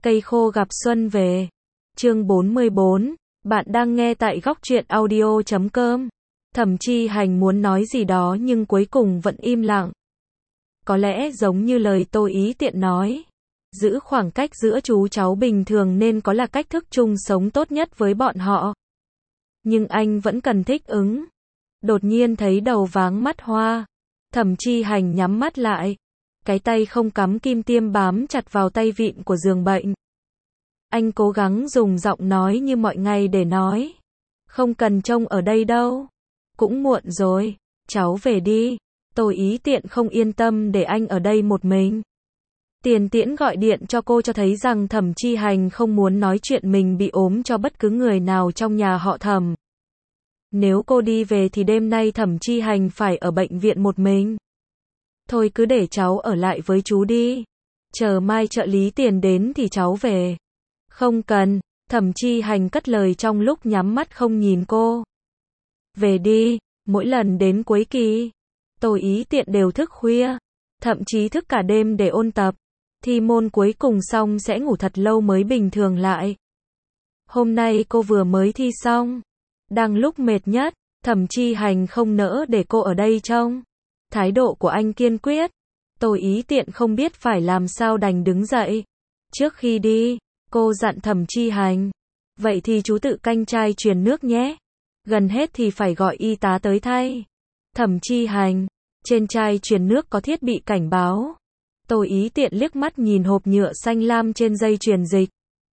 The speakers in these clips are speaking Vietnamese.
Cây khô gặp xuân về. Chương 44, bạn đang nghe tại góc truyện audio.com. Thẩm Chi Hành muốn nói gì đó nhưng cuối cùng vẫn im lặng. Có lẽ giống như lời Tô Ý Tiện nói, giữ khoảng cách giữa chú cháu bình thường nên có là cách thức chung sống tốt nhất với bọn họ. Nhưng anh vẫn cần thích ứng. Đột nhiên thấy đầu váng mắt hoa. Thẩm Chi Hành nhắm mắt lại. Cái tay không cắm kim tiêm bám chặt vào tay vịn của giường bệnh. Anh cố gắng dùng giọng nói như mọi ngày để nói. Không cần trông ở đây đâu. Cũng muộn rồi. Cháu về đi. Tô Ý Tiện không yên tâm để anh ở đây một mình. Tiền Tiễn gọi điện cho cô cho thấy rằng Thẩm Chi Hành không muốn nói chuyện mình bị ốm cho bất cứ người nào trong nhà họ Thẩm. Nếu cô đi về thì đêm nay Thẩm Chi Hành phải ở bệnh viện một mình. Thôi cứ để cháu ở lại với chú đi. Chờ mai trợ lý Tiền đến thì cháu về. Không cần, Thẩm Chi Hành cất lời trong lúc nhắm mắt không nhìn cô. Về đi, mỗi lần đến cuối kỳ, Tô Ý Tiện đều thức khuya, thậm chí thức cả đêm để ôn tập. Thi môn cuối cùng xong sẽ ngủ thật lâu mới bình thường lại. Hôm nay cô vừa mới thi xong. Đang lúc mệt nhất, Thẩm Chi Hành không nỡ để cô ở đây trông. Thái độ của anh kiên quyết. Tô Ý Tiện không biết phải làm sao đành đứng dậy. Trước khi đi, cô dặn Thẩm Chi Hành. Vậy thì chú tự canh chai truyền nước nhé. Gần hết thì phải gọi y tá tới thay. Thẩm Chi Hành, trên chai truyền nước có thiết bị cảnh báo. Tô Ý Tiện liếc mắt nhìn hộp nhựa xanh lam trên dây truyền dịch.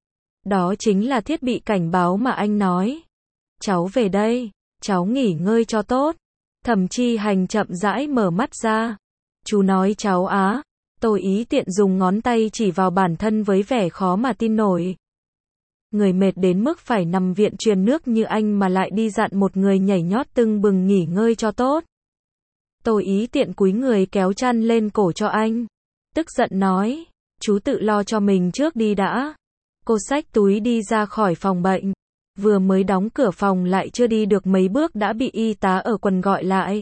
Đó chính là thiết bị cảnh báo mà anh nói. Cháu về đây, cháu nghỉ ngơi cho tốt. Thẩm Chi Hành chậm rãi mở mắt ra. Chú nói cháu á. Tô Ý Tiện dùng ngón tay chỉ vào bản thân với vẻ khó mà tin nổi. Người mệt đến mức phải nằm viện truyền nước như anh mà lại đi dặn một người nhảy nhót tưng bừng nghỉ ngơi cho tốt. Tô Ý Tiện cúi người kéo chăn lên cổ cho anh. Tức giận nói, chú tự lo cho mình trước đi đã. Cô xách túi đi ra khỏi phòng bệnh. Vừa mới đóng cửa phòng lại chưa đi được mấy bước đã bị y tá ở quần gọi lại.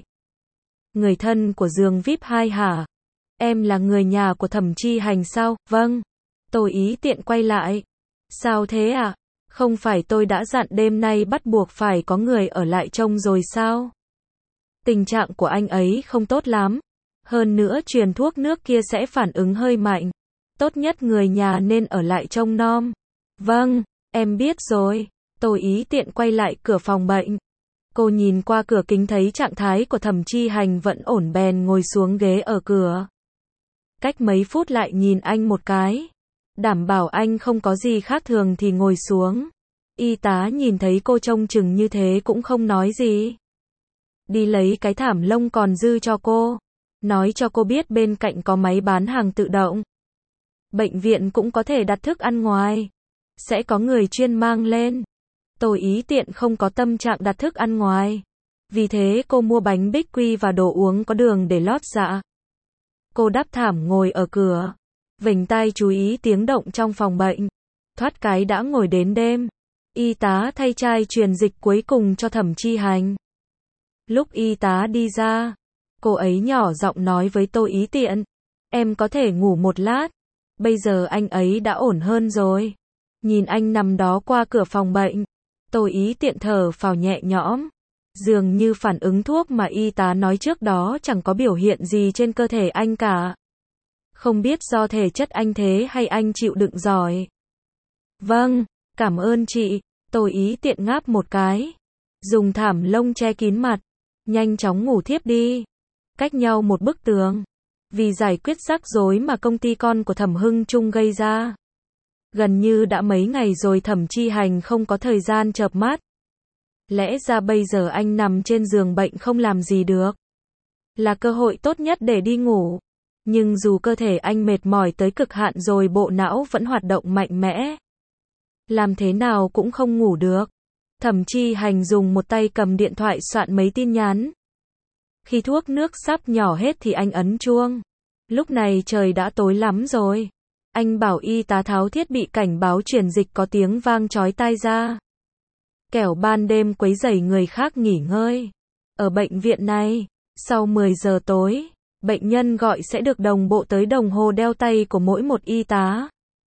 Người thân của giường VIP 2 hả? Em là người nhà của Thẩm Chi Hành sao? Vâng. Tô Ý Tiện quay lại. Sao thế à? Không phải tôi đã dặn đêm nay bắt buộc phải có người ở lại trông rồi sao? Tình trạng của anh ấy không tốt lắm. Hơn nữa truyền thuốc nước kia sẽ phản ứng hơi mạnh. Tốt nhất người nhà nên ở lại trông nom. Vâng, em biết rồi. Tô Ý Tiện quay lại cửa phòng bệnh. Cô nhìn qua cửa kính thấy trạng thái của Thẩm Chi Hành vẫn ổn bèn ngồi xuống ghế ở cửa. Cách mấy phút lại nhìn anh một cái. Đảm bảo anh không có gì khác thường thì ngồi xuống. Y tá nhìn thấy cô trông chừng như thế cũng không nói gì. Đi lấy cái thảm lông còn dư cho cô. Nói cho cô biết bên cạnh có máy bán hàng tự động. Bệnh viện cũng có thể đặt thức ăn ngoài. Sẽ có người chuyên mang lên. Tô Ý Tiện không có tâm trạng đặt thức ăn ngoài. Vì thế cô mua bánh bích quy và đồ uống có đường để lót dạ. Cô đắp thảm ngồi ở cửa. Vểnh tai chú ý tiếng động trong phòng bệnh. Thoát cái đã ngồi đến đêm. Y tá thay chai truyền dịch cuối cùng cho Thẩm Chi Hành. Lúc y tá đi ra, cô ấy nhỏ giọng nói với Tô Ý Tiện. Em có thể ngủ một lát. Bây giờ anh ấy đã ổn hơn rồi. Nhìn anh nằm đó qua cửa phòng bệnh. Tô Ý Tiện thở phào nhẹ nhõm. Dường như phản ứng thuốc mà y tá nói trước đó chẳng có biểu hiện gì trên cơ thể anh cả. Không biết do thể chất anh thế hay anh chịu đựng giỏi. Vâng, cảm ơn chị. Tô Ý Tiện ngáp một cái. Dùng thảm lông che kín mặt. Nhanh chóng ngủ thiếp đi. Cách nhau một bức tường. Vì giải quyết rắc rối mà công ty con của Thẩm Hưng Trung gây ra. Gần như đã mấy ngày rồi Thẩm Chi Hành không có thời gian chợp mắt. Lẽ ra bây giờ anh nằm trên giường bệnh không làm gì được. Là cơ hội tốt nhất để đi ngủ. Nhưng dù cơ thể anh mệt mỏi tới cực hạn rồi bộ não vẫn hoạt động mạnh mẽ. Làm thế nào cũng không ngủ được. Thẩm Chi Hành dùng một tay cầm điện thoại soạn mấy tin nhắn. Khi thuốc nước sắp nhỏ hết thì anh ấn chuông. Lúc này trời đã tối lắm rồi. Anh bảo y tá tháo thiết bị cảnh báo truyền dịch có tiếng vang chói tai ra. Kẻo ban đêm quấy rầy người khác nghỉ ngơi. Ở bệnh viện này, sau 10 giờ tối, bệnh nhân gọi sẽ được đồng bộ tới đồng hồ đeo tay của mỗi một y tá.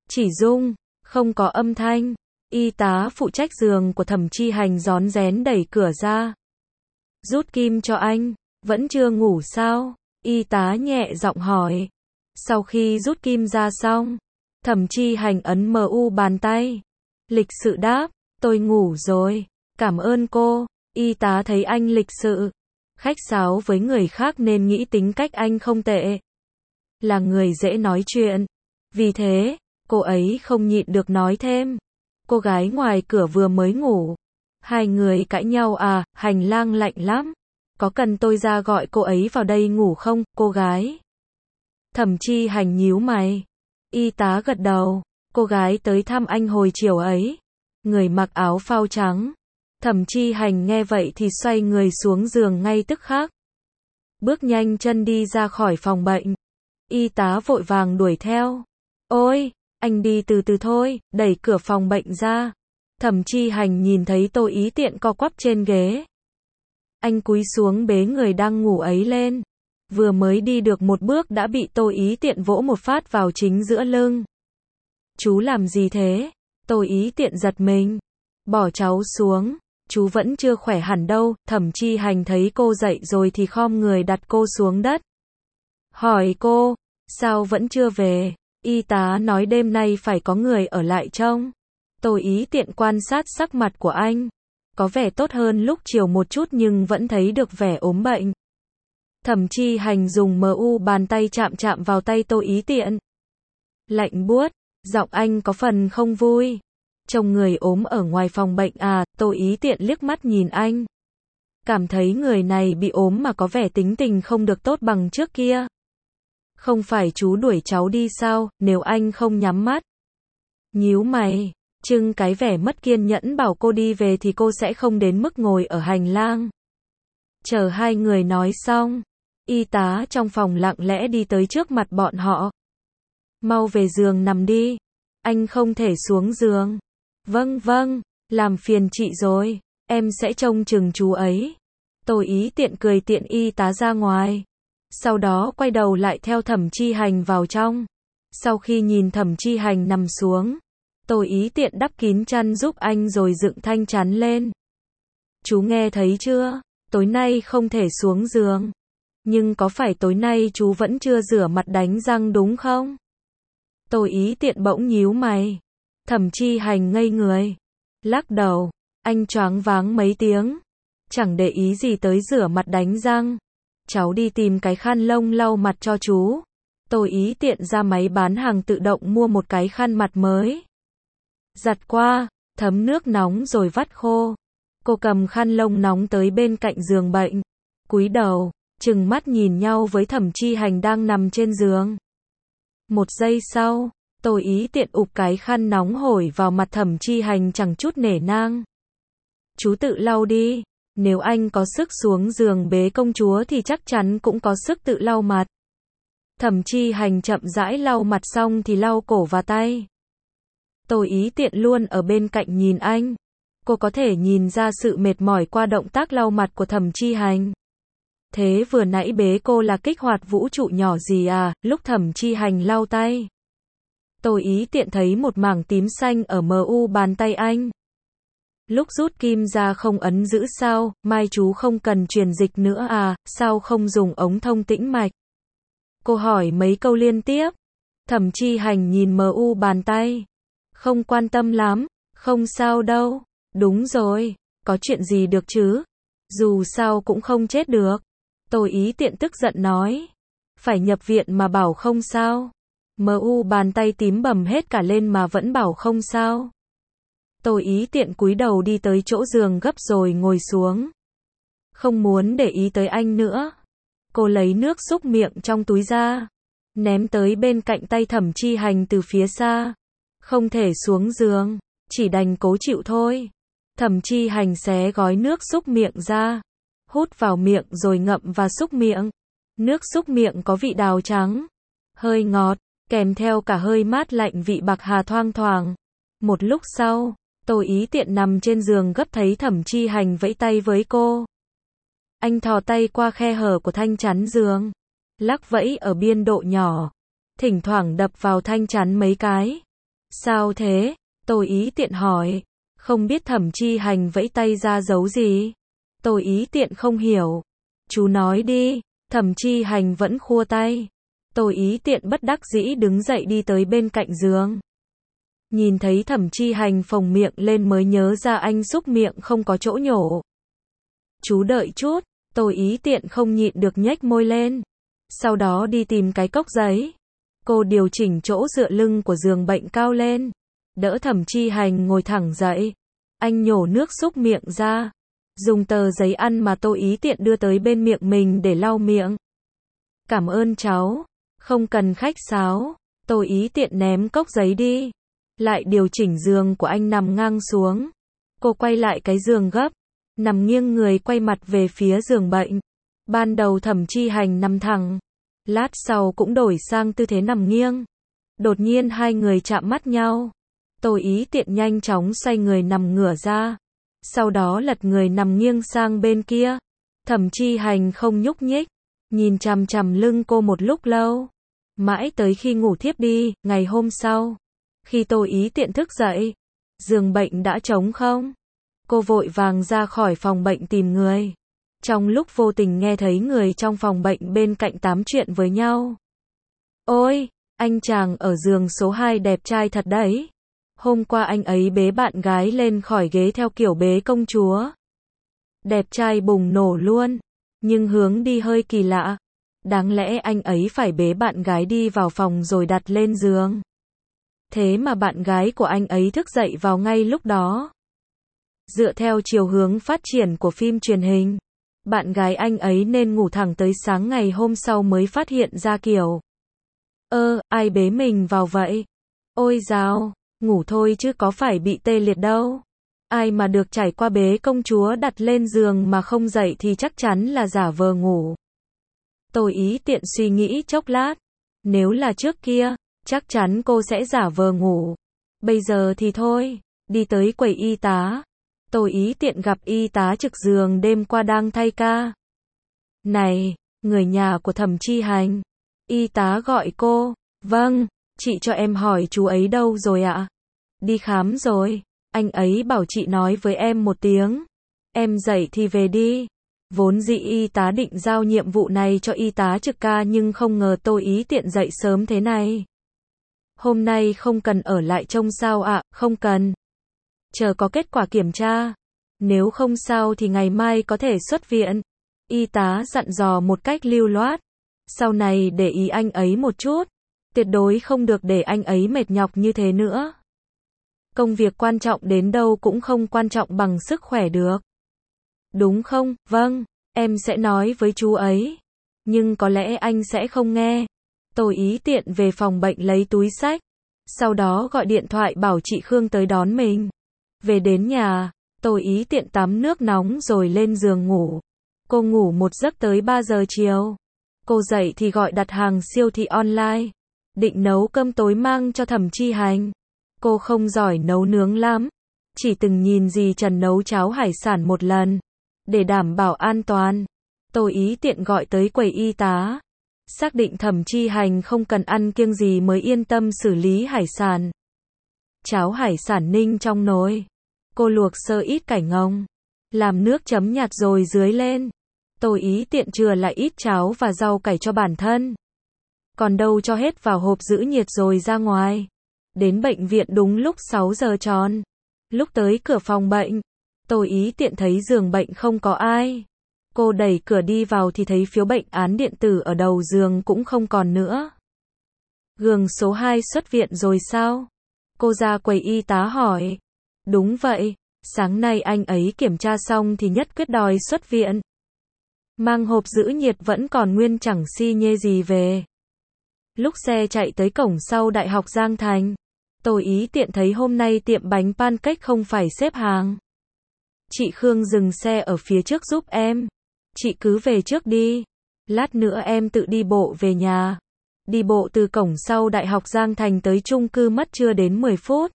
Chỉ rung, không có âm thanh. Y tá phụ trách giường của Thẩm Chi Hành rón rén đẩy cửa ra. Rút kim cho anh, vẫn chưa ngủ sao? Y tá nhẹ giọng hỏi. Sau khi rút kim ra xong, Thẩm Chi Hành ấn MU bàn tay. Lịch sự đáp, tôi ngủ rồi, cảm ơn cô. Y tá thấy anh lịch sự, khách sáo với người khác nên nghĩ tính cách anh không tệ. Là người dễ nói chuyện. Vì thế, cô ấy không nhịn được nói thêm. Cô gái ngoài cửa vừa mới ngủ. Hai người cãi nhau à, hành lang lạnh lắm. Có cần tôi ra gọi cô ấy vào đây ngủ không, cô gái? Thẩm Chi Hành nhíu mày. Y tá gật đầu. Cô gái tới thăm anh hồi chiều ấy. Người mặc áo phao trắng. Thẩm Chi Hành nghe vậy thì xoay người xuống giường ngay tức khắc. Bước nhanh chân đi ra khỏi phòng bệnh. Y tá vội vàng đuổi theo. Ôi, anh đi từ từ thôi, đẩy cửa phòng bệnh ra. Thẩm Chi Hành nhìn thấy Tô Ý Tiện co quắp trên ghế. Anh cúi xuống bế người đang ngủ ấy lên. Vừa mới đi được một bước đã bị Tô Ý Tiện vỗ một phát vào chính giữa lưng. Chú làm gì thế? Tô Ý Tiện giật mình. Bỏ cháu xuống. Chú vẫn chưa khỏe hẳn đâu. Thẩm Chi Hành thấy cô dậy rồi thì khom người đặt cô xuống đất. Hỏi cô, sao vẫn chưa về? Y tá nói đêm nay phải có người ở lại trông. Tô Ý Tiện quan sát sắc mặt của anh. Có vẻ tốt hơn lúc chiều một chút nhưng vẫn thấy được vẻ ốm bệnh. Thẩm Chi Hành dùng MU bàn tay chạm chạm vào tay Tô Ý Tiện. Lạnh buốt, giọng anh có phần không vui. Trông người ốm ở ngoài phòng bệnh à? Tô Ý Tiện liếc mắt nhìn anh. Cảm thấy người này bị ốm mà có vẻ tính tình không được tốt bằng trước kia. Không phải chú đuổi cháu đi sao, nếu anh không nhắm mắt. Nhíu mày, trưng cái vẻ mất kiên nhẫn bảo cô đi về thì cô sẽ không đến mức ngồi ở hành lang. Chờ hai người nói xong, y tá trong phòng lặng lẽ đi tới trước mặt bọn họ. Mau về giường nằm đi, anh không thể xuống giường. Vâng vâng, làm phiền chị rồi, em sẽ trông chừng chú ấy. Tô Ý Tiện cười tiện y tá ra ngoài. Sau đó quay đầu lại theo Thẩm Chi Hành vào trong. Sau khi nhìn Thẩm Chi Hành nằm xuống, Tô Ý Tiện đắp kín chăn giúp anh rồi dựng thanh chắn lên. Chú nghe thấy chưa? Tối nay không thể xuống giường. Nhưng có phải tối nay chú vẫn chưa rửa mặt đánh răng đúng không? Tô Ý Tiện bỗng nhíu mày. Thẩm Chi Hành ngây người. Lắc đầu. Anh choáng váng mấy tiếng. Chẳng để ý gì tới rửa mặt đánh răng. Cháu đi tìm cái khăn lông lau mặt cho chú. Tô Ý Tiện ra máy bán hàng tự động mua một cái khăn mặt mới. Giặt qua, thấm nước nóng rồi vắt khô. Cô cầm khăn lông nóng tới bên cạnh giường bệnh. Cúi đầu, trừng mắt nhìn nhau với Thẩm Chi Hành đang nằm trên giường. Một giây sau, Tô Ý Tiện ụp cái khăn nóng hổi vào mặt Thẩm Chi Hành chẳng chút nể nang. Chú tự lau đi. Nếu anh có sức xuống giường bế công chúa thì chắc chắn cũng có sức tự lau mặt. Thẩm Chi Hành chậm rãi lau mặt xong thì lau cổ và tay. Tô Ý Tiện luôn ở bên cạnh nhìn anh. Cô có thể nhìn ra sự mệt mỏi qua động tác lau mặt của Thẩm Chi Hành. Thế vừa nãy bế cô là kích hoạt vũ trụ nhỏ gì à? Lúc Thẩm Chi Hành lau tay, Tô Ý Tiện thấy một mảng tím xanh ở MU bàn tay anh. Lúc rút kim ra không ấn giữ sao? Mai chú không cần truyền dịch nữa à? Sao không dùng ống thông tĩnh mạch? Cô hỏi mấy câu liên tiếp. Thẩm Chi Hành nhìn MU bàn tay. Không quan tâm lắm. Không sao đâu. Đúng rồi. Có chuyện gì được chứ? Dù sao cũng không chết được. Tô Ý Tiện tức giận nói. Phải nhập viện mà bảo không sao. MU bàn tay tím bầm hết cả lên mà vẫn bảo không sao. Tô Ý Tiện cúi đầu đi tới chỗ giường gấp rồi ngồi xuống. Không muốn để ý tới anh nữa. Cô lấy nước súc miệng trong túi ra, ném tới bên cạnh tay Thẩm Chi Hành từ phía xa. Không thể xuống giường, chỉ đành cố chịu thôi. Thẩm Chi Hành xé gói nước súc miệng ra, hút vào miệng rồi ngậm và xúc miệng. Nước súc miệng có vị đào trắng, hơi ngọt, kèm theo cả hơi mát lạnh vị bạc hà thoang thoảng. Một lúc sau, Tô Ý Tiện nằm trên giường gấp thấy Thẩm Chi Hành vẫy tay với cô. Anh thò tay qua khe hở của thanh chắn giường, lắc vẫy ở biên độ nhỏ, thỉnh thoảng đập vào thanh chắn mấy cái. Sao thế? Tô Ý Tiện hỏi. Không biết Thẩm Chi Hành vẫy tay ra dấu gì? Tô Ý Tiện không hiểu. Chú nói đi. Thẩm Chi Hành vẫn khua tay. Tô Ý Tiện bất đắc dĩ đứng dậy đi tới bên cạnh giường. Nhìn thấy Thẩm Chi Hành phồng miệng lên mới nhớ ra anh xúc miệng không có chỗ nhổ. Chú đợi chút. Tô Ý Tiện không nhịn được nhếch môi lên. Sau đó đi tìm cái cốc giấy. Cô điều chỉnh chỗ dựa lưng của giường bệnh cao lên. Đỡ Thẩm Chi Hành ngồi thẳng dậy. Anh nhổ nước xúc miệng ra. Dùng tờ giấy ăn mà Tô Ý Tiện đưa tới bên miệng mình để lau miệng. Cảm ơn cháu. Không cần khách sáo. Tô Ý Tiện ném cốc giấy đi. Lại điều chỉnh giường của anh nằm ngang xuống. Cô quay lại cái giường gấp. Nằm nghiêng người quay mặt về phía giường bệnh. Ban đầu Thẩm Chi Hành nằm thẳng. Lát sau cũng đổi sang tư thế nằm nghiêng. Đột nhiên hai người chạm mắt nhau. Tô Ý Tiện nhanh chóng xoay người nằm ngửa ra. Sau đó lật người nằm nghiêng sang bên kia. Thẩm Chi Hành không nhúc nhích. Nhìn chằm chằm lưng cô một lúc lâu. Mãi tới khi ngủ thiếp đi, ngày hôm sau. Khi Tô Ý Tiện thức dậy, giường bệnh đã trống không. Cô vội vàng ra khỏi phòng bệnh tìm người. Trong lúc vô tình nghe thấy người trong phòng bệnh bên cạnh tám chuyện với nhau. Ôi, anh chàng ở giường số 2 đẹp trai thật đấy. Hôm qua anh ấy bế bạn gái lên khỏi ghế theo kiểu bế công chúa. Đẹp trai bùng nổ luôn. Nhưng hướng đi hơi kỳ lạ. Đáng lẽ anh ấy phải bế bạn gái đi vào phòng rồi đặt lên giường. Thế mà bạn gái của anh ấy thức dậy vào ngay lúc đó. Dựa theo chiều hướng phát triển của phim truyền hình, bạn gái anh ấy nên ngủ thẳng tới sáng ngày hôm sau mới phát hiện ra kiểu. Ai bế mình vào vậy? Ôi dào, ngủ thôi chứ có phải bị tê liệt đâu. Ai mà được trải qua bế công chúa đặt lên giường mà không dậy thì chắc chắn là giả vờ ngủ. Tô Ý Tiện suy nghĩ chốc lát. Nếu là trước kia, chắc chắn cô sẽ giả vờ ngủ. Bây giờ thì thôi, đi tới quầy y tá. Tô Ý Tiện gặp y tá trực giường đêm qua đang thay ca. Này, người nhà của Thẩm Chi Hành. Y tá gọi cô. Vâng, chị cho em hỏi chú ấy đâu rồi ạ? Đi khám rồi. Anh ấy bảo chị nói với em một tiếng. Em dậy thì về đi. Vốn dĩ y tá định giao nhiệm vụ này cho y tá trực ca nhưng không ngờ Tô Ý Tiện dậy sớm thế này. Hôm nay không cần ở lại trông sao ạ? Không cần. Chờ có kết quả kiểm tra. Nếu không sao thì ngày mai có thể xuất viện. Y tá dặn dò một cách lưu loát. Sau này để ý anh ấy một chút. Tuyệt đối không được để anh ấy mệt nhọc như thế nữa. Công việc quan trọng đến đâu cũng không quan trọng bằng sức khỏe được. Đúng không? Vâng, em sẽ nói với chú ấy. Nhưng có lẽ anh sẽ không nghe. Tô Ý Tiện về phòng bệnh lấy túi xách. Sau đó gọi điện thoại bảo chị Khương tới đón mình. Về đến nhà, Tô Ý Tiện tắm nước nóng rồi lên giường ngủ. Cô ngủ một giấc tới 3 giờ chiều. Cô dậy thì gọi đặt hàng siêu thị online. Định nấu cơm tối mang cho Thẩm Chi Hành. Cô không giỏi nấu nướng lắm. Chỉ từng nhìn dì Trần nấu cháo hải sản một lần. Để đảm bảo an toàn, Tô Ý Tiện gọi tới quầy y tá. Xác định Thẩm Chi Hành không cần ăn kiêng gì mới yên tâm xử lý hải sản. Cháo hải sản ninh trong nồi. Cô luộc sơ ít cải ngồng. Làm nước chấm nhạt rồi dưới lên. Tô Ý Tiện chừa lại ít cháo và rau cải cho bản thân. Còn đâu cho hết vào hộp giữ nhiệt rồi ra ngoài. Đến bệnh viện đúng lúc 6 giờ tròn. Lúc tới cửa phòng bệnh, Tô Ý Tiện thấy giường bệnh không có ai. Cô đẩy cửa đi vào thì thấy phiếu bệnh án điện tử ở đầu giường cũng không còn nữa. Giường số 2 xuất viện rồi sao? Cô ra quầy y tá hỏi. Đúng vậy, sáng nay anh ấy kiểm tra xong thì nhất quyết đòi xuất viện. Mang hộp giữ nhiệt vẫn còn nguyên chẳng xi nhê gì về. Lúc xe chạy tới cổng sau Đại học Giang Thành, Tô Ý Tiện thấy hôm nay tiệm bánh pancake không phải xếp hàng. Chị Khương dừng xe ở phía trước giúp em. Chị cứ về trước đi. Lát nữa em tự đi bộ về nhà. Đi bộ từ cổng sau Đại học Giang Thành tới chung cư mất chưa đến 10 phút.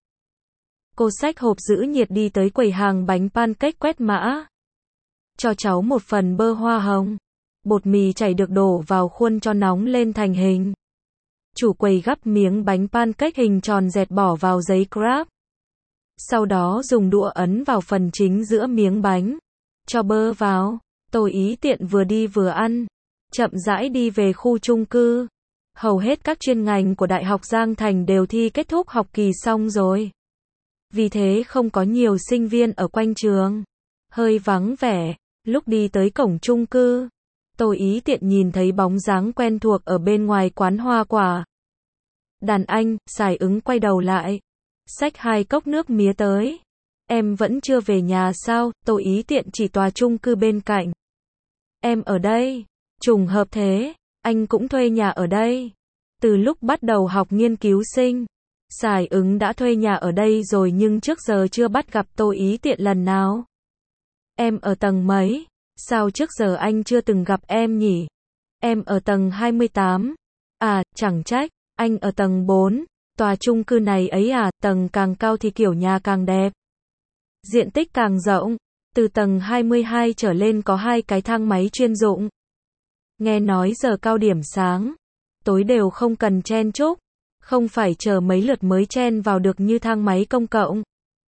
Cô xách hộp giữ nhiệt đi tới quầy hàng bánh pancake quét mã. Cho cháu một phần bơ hoa hồng. Bột mì chảy được đổ vào khuôn cho nóng lên thành hình. Chủ quầy gắp miếng bánh pancake hình tròn dẹt bỏ vào giấy Grab. Sau đó dùng đũa ấn vào phần chính giữa miếng bánh. Cho bơ vào. Tôi ý tiện vừa đi vừa ăn. Chậm rãi đi về khu chung cư. Hầu hết các chuyên ngành của Đại học Giang Thành đều thi kết thúc học kỳ xong rồi. Vì thế không có nhiều sinh viên ở quanh trường. Hơi vắng vẻ. Lúc đi tới cổng chung cư, tôi ý tiện nhìn thấy bóng dáng quen thuộc ở bên ngoài quán hoa quả. Đàn anh, Sài Ứng quay đầu lại. Xách 2 cốc nước mía tới. Em vẫn chưa về nhà sao? Tôi ý tiện chỉ tòa chung cư bên cạnh. Em ở đây. Trùng hợp thế, anh cũng thuê nhà ở đây. Từ lúc bắt đầu học nghiên cứu sinh, Sài Ứng đã thuê nhà ở đây rồi nhưng trước giờ chưa bắt gặp tôi ý tiện lần nào. Em ở tầng mấy? Sao trước giờ anh chưa từng gặp em nhỉ? Em ở tầng 28. À, chẳng trách, anh ở tầng 4. Tòa chung cư này ấy à, tầng càng cao thì kiểu nhà càng đẹp. Diện tích càng rộng. Từ tầng 22 trở lên có 2 cái thang máy chuyên dụng. Nghe nói giờ cao điểm sáng, tối đều không cần chen chúc. Không phải chờ mấy lượt mới chen vào được như thang máy công cộng.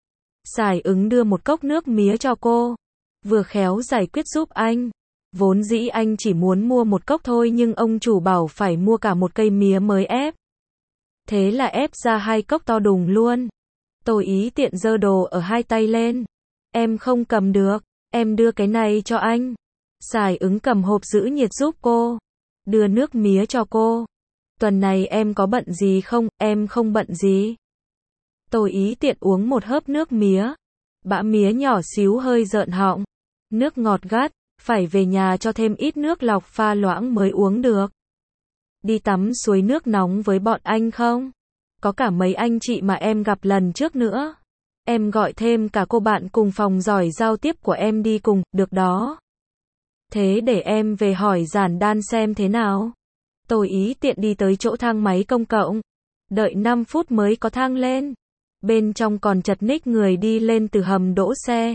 Sài Ứng đưa một cốc nước mía cho cô. Vừa khéo giải quyết giúp anh. Vốn dĩ anh chỉ muốn mua một cốc thôi nhưng ông chủ bảo phải mua cả một cây mía mới ép. Thế là ép ra 2 cốc to đùng luôn. Tôi ý tiện giơ đồ ở 2 tay lên. Em không cầm được, em đưa cái này cho anh. Sài Ứng cầm hộp giữ nhiệt giúp cô. Đưa nước mía cho cô. Tuần này em có bận gì không? Em không bận gì. Tôi ý tiện uống một hớp nước mía. Bã mía nhỏ xíu hơi rợn họng. Nước ngọt gắt, phải về nhà cho thêm ít nước lọc pha loãng mới uống được. Đi tắm suối nước nóng với bọn anh không? Có cả mấy anh chị mà em gặp lần trước nữa. Em gọi thêm cả cô bạn cùng phòng giỏi giao tiếp của em đi cùng, được đó. Thế để em về hỏi giản đan xem thế nào. Tôi ý tiện đi tới chỗ thang máy công cộng. Đợi 5 phút mới có thang lên. Bên trong còn chật ních người đi lên từ hầm đỗ xe.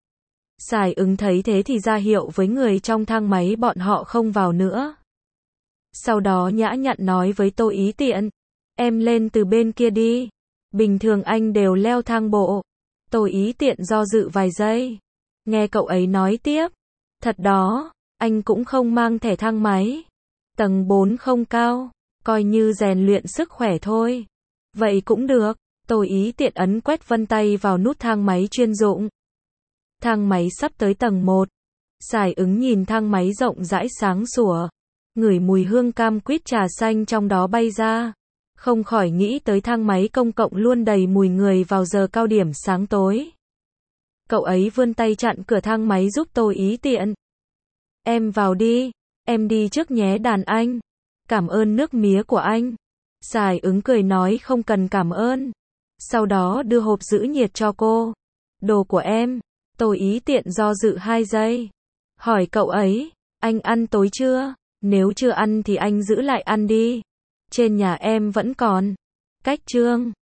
Sài Ứng thấy thế thì ra hiệu với người trong thang máy bọn họ không vào nữa. Sau đó nhã nhặn nói với tôi ý tiện. Em lên từ bên kia đi. Bình thường anh đều leo thang bộ. Tôi ý tiện do dự vài giây. Nghe cậu ấy nói tiếp. Thật đó, anh cũng không mang thẻ thang máy. Tầng 4 không cao, coi như rèn luyện sức khỏe thôi. Vậy cũng được. Tôi ý tiện ấn quét vân tay vào nút thang máy chuyên dụng. Thang máy sắp tới tầng 1. Sài Ứng nhìn thang máy rộng rãi sáng sủa. Ngửi mùi hương cam quýt trà xanh trong đó bay ra. Không khỏi nghĩ tới thang máy công cộng luôn đầy mùi người vào giờ cao điểm sáng tối. Cậu ấy vươn tay chặn cửa thang máy giúp tôi ý tiện. Em vào đi. Em đi trước nhé đàn anh. Cảm ơn nước mía của anh. Sài Ứng cười nói không cần cảm ơn. Sau đó đưa hộp giữ nhiệt cho cô. Đồ của em. Tôi ý tiện do dự 2 giây. Hỏi cậu ấy, anh ăn tối chưa? Nếu chưa ăn thì anh giữ lại ăn đi. Trên nhà em vẫn còn. Cách trương.